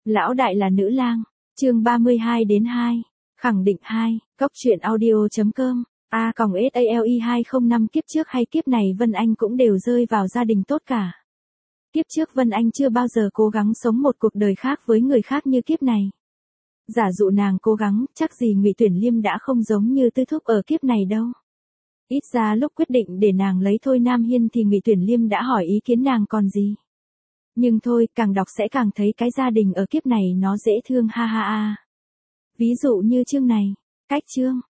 Lão đại là nữ lang, chương 32-2, khẳng định 2, góc truyện audio.com, A-SALI 205 kiếp trước hay kiếp này Vân Anh cũng đều rơi vào gia đình tốt cả. Kiếp trước Vân Anh chưa bao giờ cố gắng sống một cuộc đời khác với người khác như kiếp này. Giả dụ nàng cố gắng, chắc gì Ngụy Tuyển Liêm đã không giống như Tư Thúc ở kiếp này đâu. Ít ra lúc quyết định để nàng lấy Thôi Nam Hiên thì Ngụy Tuyển Liêm đã hỏi ý kiến nàng còn gì. Nhưng thôi, càng đọc sẽ càng thấy cái gia đình ở kiếp này nó dễ thương ha ha ha. Ví dụ như chương này, cách chương,